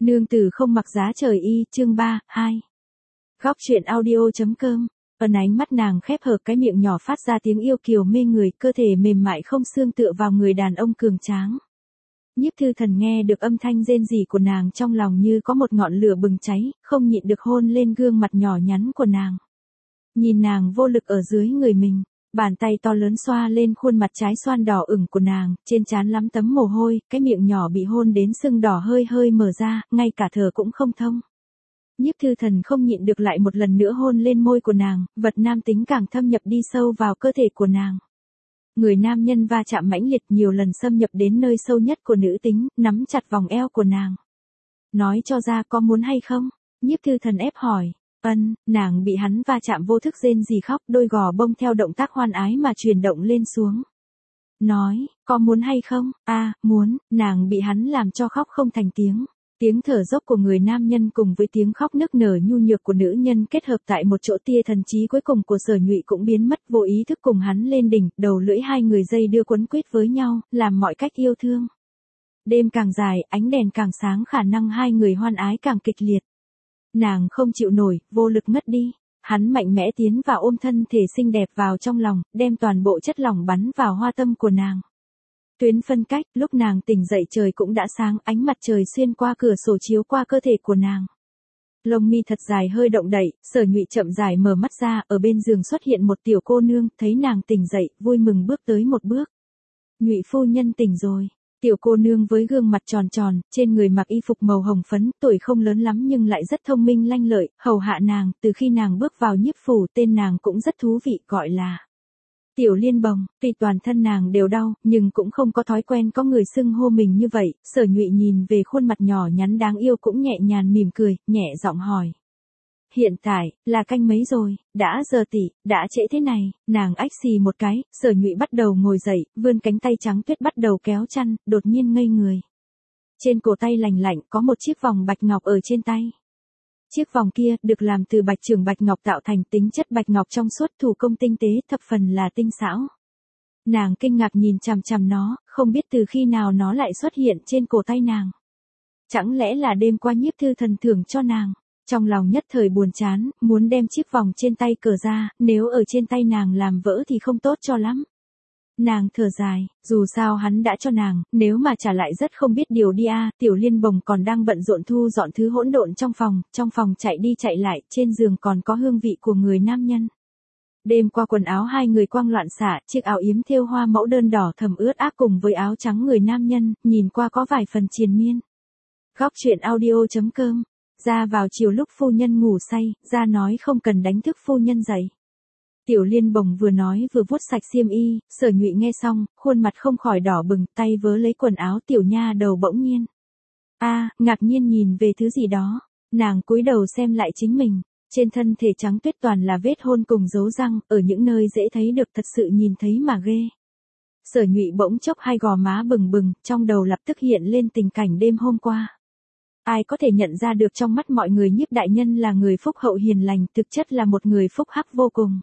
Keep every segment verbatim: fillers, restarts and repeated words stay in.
Nương tử không mặc giá trời y, chương ba, hai. Góc truyện audio.com. Ẩn ánh mắt nàng khép hờ, cái miệng nhỏ phát ra tiếng yêu kiều mê người, cơ thể mềm mại không xương tựa vào người đàn ông cường tráng. Nhiếp Thư Thần nghe được âm thanh rên rỉ của nàng trong lòng như có một ngọn lửa bừng cháy, không nhịn được hôn lên gương mặt nhỏ nhắn của nàng. Nhìn nàng vô lực ở dưới người mình, bàn tay to lớn xoa lên khuôn mặt trái xoan đỏ ửng của nàng, trên trán lắm tấm mồ hôi, cái miệng nhỏ bị hôn đến sưng đỏ hơi hơi mở ra, ngay cả thở cũng không thông. Nhiếp Thư Thần không nhịn được lại một lần nữa hôn lên môi của nàng, vật nam tính càng thâm nhập đi sâu vào cơ thể của nàng. Người nam nhân va chạm mãnh liệt nhiều lần xâm nhập đến nơi sâu nhất của nữ tính, nắm chặt vòng eo của nàng. Nói cho ra có muốn hay không? Nhiếp Thư Thần ép hỏi. Ân, nàng bị hắn va chạm vô thức rên rỉ khóc, đôi gò bông theo động tác hoan ái mà chuyển động lên xuống. Nói, có muốn hay không? A, à, muốn, nàng bị hắn làm cho khóc không thành tiếng. Tiếng thở dốc của người nam nhân cùng với tiếng khóc nức nở nhu nhược của nữ nhân kết hợp tại một chỗ, tia thần trí cuối cùng của Sở Nhụy cũng biến mất, vô ý thức cùng hắn lên đỉnh, đầu lưỡi hai người dây đưa quấn quýt với nhau, làm mọi cách yêu thương. Đêm càng dài, ánh đèn càng sáng, khả năng hai người hoan ái càng kịch liệt. Nàng không chịu nổi, vô lực ngất đi. Hắn mạnh mẽ tiến vào ôm thân thể xinh đẹp vào trong lòng, đem toàn bộ chất lỏng bắn vào hoa tâm của nàng. Tuyến phân cách, lúc nàng tỉnh dậy trời cũng đã sáng, ánh mặt trời xuyên qua cửa sổ chiếu qua cơ thể của nàng. Lông mi thật dài hơi động đậy, Sở Nhụy chậm rãi mở mắt ra, ở bên giường xuất hiện một tiểu cô nương, thấy nàng tỉnh dậy, vui mừng bước tới một bước. Nhụy phu nhân tỉnh rồi. Tiểu cô nương với gương mặt tròn tròn, trên người mặc y phục màu hồng phấn, tuổi không lớn lắm nhưng lại rất thông minh lanh lợi, hầu hạ nàng, từ khi nàng bước vào nhiếp phủ, tên nàng cũng rất thú vị, gọi là Tiểu Liên Bồng. Tuy toàn thân nàng đều đau, nhưng cũng không có thói quen có người xưng hô mình như vậy. Sở Nhụy nhìn về khuôn mặt nhỏ nhắn đáng yêu cũng nhẹ nhàng mỉm cười, nhẹ giọng hỏi. Hiện tại, là canh mấy rồi, đã giờ tỷ, đã trễ thế này, nàng ách xì một cái, Sở Nhụy bắt đầu ngồi dậy, vươn cánh tay trắng tuyết bắt đầu kéo chăn, đột nhiên ngây người. Trên cổ tay lành lạnh có một chiếc vòng bạch ngọc ở trên tay. Chiếc vòng kia, được làm từ bạch trường bạch ngọc tạo thành, tính chất bạch ngọc trong suốt, thủ công tinh tế, thập phần là tinh xảo. Nàng kinh ngạc nhìn chằm chằm nó, không biết từ khi nào nó lại xuất hiện trên cổ tay nàng. Chẳng lẽ là đêm qua Nhiếp Thư Thần thưởng cho nàng? Trong lòng nhất thời buồn chán, muốn đem chiếc vòng trên tay cởi ra, nếu ở trên tay nàng làm vỡ thì không tốt cho lắm. Nàng thở dài, dù sao hắn đã cho nàng, nếu mà trả lại rất không biết điều đi a. Tiểu Liên Bồng còn đang bận rộn thu dọn thứ hỗn độn trong phòng, trong phòng chạy đi chạy lại, trên giường còn có hương vị của người nam nhân. Đêm qua quần áo hai người quang loạn xạ, chiếc áo yếm thêu hoa mẫu đơn đỏ thầm ướt át cùng với áo trắng người nam nhân, nhìn qua có vài phần triền miên. Góc truyện audio.com. Ra vào chiều lúc phu nhân ngủ say, ra nói không cần đánh thức phu nhân dậy. Tiểu Liên Bồng vừa nói vừa vuốt sạch xiêm y, Sở Nhụy nghe xong, khuôn mặt không khỏi đỏ bừng, tay vớ lấy quần áo tiểu nha đầu bỗng nhiên. A, à, ngạc nhiên nhìn về thứ gì đó, nàng cúi đầu xem lại chính mình, trên thân thể trắng tuyết toàn là vết hôn cùng dấu răng, ở những nơi dễ thấy được thật sự nhìn thấy mà ghê. Sở Nhụy bỗng chốc hai gò má bừng bừng, trong đầu lập tức hiện lên tình cảnh đêm hôm qua. Ai có thể nhận ra được trong mắt mọi người Nhiếp đại nhân là người phúc hậu hiền lành, thực chất là một người phúc hắc vô cùng.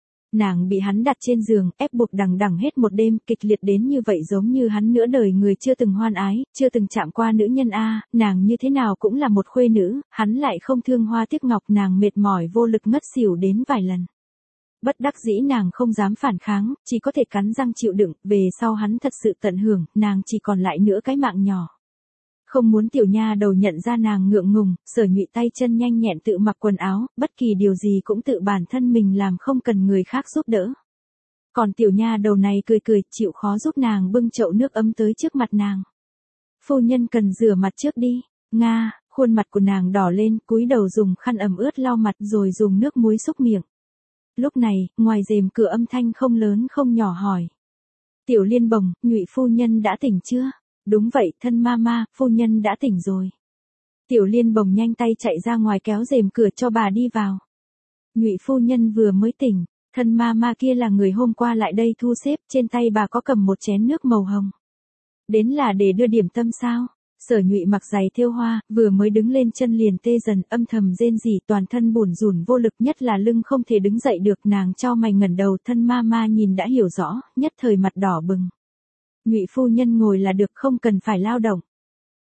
Nàng bị hắn đặt trên giường, ép buộc đằng đằng hết một đêm, kịch liệt đến như vậy giống như hắn nửa đời người chưa từng hoan ái, chưa từng chạm qua nữ nhân a, nàng như thế nào cũng là một khuê nữ, hắn lại không thương hoa tiếc ngọc, nàng mệt mỏi vô lực ngất xỉu đến vài lần. Bất đắc dĩ nàng không dám phản kháng, chỉ có thể cắn răng chịu đựng, về sau hắn thật sự tận hưởng, nàng chỉ còn lại nửa cái mạng nhỏ. Không muốn tiểu nha đầu nhận ra nàng ngượng ngùng, Sở Nhụy tay chân nhanh nhẹn tự mặc quần áo, bất kỳ điều gì cũng tự bản thân mình làm, không cần người khác giúp đỡ. Còn tiểu nha đầu này cười cười, chịu khó giúp nàng bưng chậu nước ấm tới trước mặt nàng. Phu nhân cần rửa mặt trước đi. Nga, khuôn mặt của nàng đỏ lên, cúi đầu dùng khăn ẩm ướt lau mặt rồi dùng nước muối xúc miệng. Lúc này, ngoài rèm cửa âm thanh không lớn không nhỏ hỏi. Tiểu Liên Bồng, Nhụy phu nhân đã tỉnh chưa? Đúng vậy, thân mama, phu nhân đã tỉnh rồi. Tiểu Liên Bồng nhanh tay chạy ra ngoài kéo rèm cửa cho bà đi vào. Nhụy phu nhân vừa mới tỉnh, thân mama kia là người hôm qua lại đây thu xếp, trên tay bà có cầm một chén nước màu hồng. Đến là để đưa điểm tâm sao? Sở Nhụy mặc giày thêu hoa, vừa mới đứng lên chân liền tê dần, âm thầm rên rỉ, toàn thân bủn rủn vô lực, nhất là lưng không thể đứng dậy được, nàng chau mày ngẩng đầu, thân mama nhìn đã hiểu rõ, nhất thời mặt đỏ bừng. Nhụy phu nhân ngồi là được, không cần phải lao động.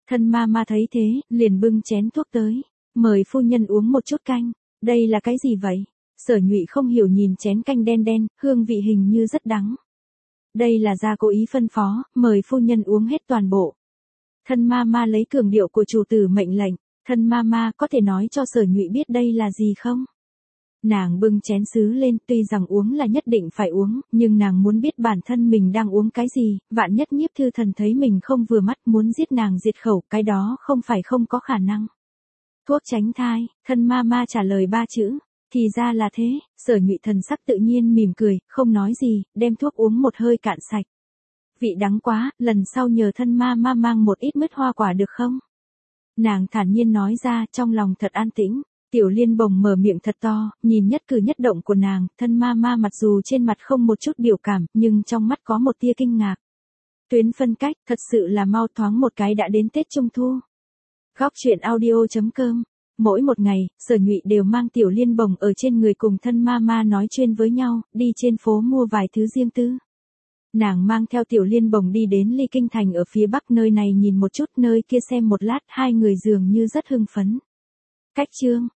Thân ma ma thấy thế, liền bưng chén thuốc tới, mời phu nhân uống một chút canh, đây là cái gì vậy? Sở Nhụy không hiểu nhìn chén canh đen đen, hương vị hình như rất đắng. Đây là gia cố ý phân phó, mời phu nhân uống hết toàn bộ. Thân ma ma lấy cường điệu của chủ tử mệnh lệnh, thân ma ma có thể nói cho Sở Nhụy biết đây là gì không? Nàng bưng chén sứ lên, tuy rằng uống là nhất định phải uống, nhưng nàng muốn biết bản thân mình đang uống cái gì, vạn nhất Nhiếp Thư Thần thấy mình không vừa mắt muốn giết nàng diệt khẩu, cái đó không phải không có khả năng. Thuốc tránh thai, thân ma ma trả lời ba chữ, thì ra là thế, Sở Nhụy thần sắc tự nhiên mỉm cười, không nói gì, đem thuốc uống một hơi cạn sạch. Vị đắng quá, lần sau nhờ thân ma ma mang một ít mứt hoa quả được không? Nàng thản nhiên nói ra, trong lòng thật an tĩnh. Tiểu Liên bồng mở miệng thật to, nhìn nhất cử nhất động của nàng, thân ma ma mặc dù trên mặt không một chút biểu cảm, nhưng trong mắt có một tia kinh ngạc. Tuyến phân cách, thật sự là mau thoáng một cái đã đến Tết Trung Thu. Góc truyện audio chấm com. Mỗi một ngày, Sở Nhụy đều mang Tiểu Liên bồng ở trên người cùng thân ma ma nói chuyện với nhau, đi trên phố mua vài thứ riêng tư. Nàng mang theo Tiểu Liên bồng đi đến Ly Kinh Thành ở phía bắc, nơi này nhìn một chút, nơi kia xem một lát, hai người dường như rất hưng phấn. Cách chương